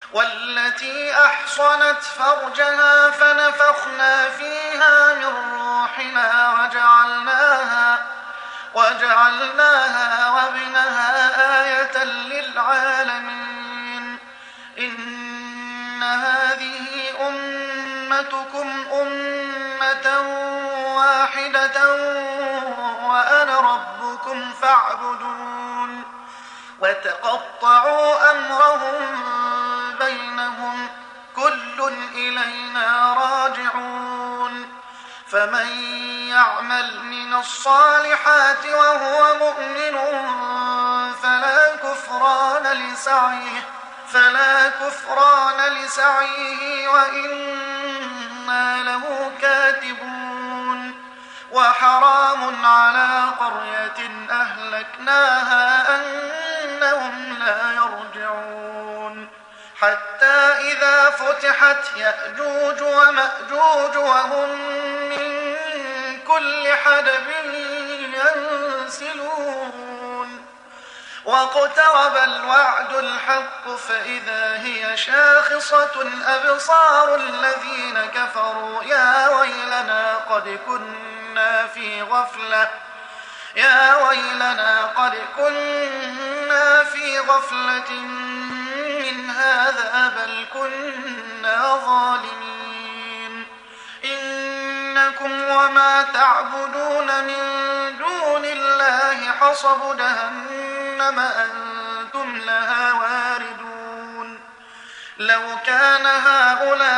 والتي أحصنت فرجها فنفخنا فيها من روحنا وجعلناها وابنها آية للعالمين. إن هذه أمتكم أمة واحدة وأنا ربكم فاعبدون. وتقطعوا أمرهم بينهم كل إلينا راجعون. فمن يعمل من الصالحات وهو مؤمن فلا كفران لسعيه وإنا له كاتبون. وحرام على قرية أهلكناها أنهم لا يرجعون. حتى إذا فتحت يأجوج ومأجوج وهم من كل حدب ينسلون. واقترب الوعد الحق فإذا هي شاخصة أبصار الذين كفروا يا ويلنا قد كنا في غفلة من هذا بل كنا ظالمين. إنكم وما تعبدون من دون الله حصب جهنم أنتم لها واردون. لو كان هؤلاء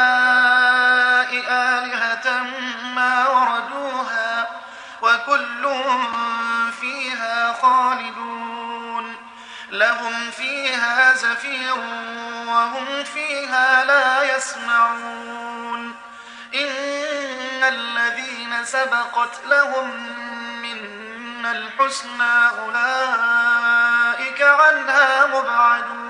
آلهة ما وردوها وكل فيها خالدون. لهم فيها زفير وهم فيها لا يسمعون. إن الذين سبقت لهم منا الحسنى أولئك عنها مبعدون.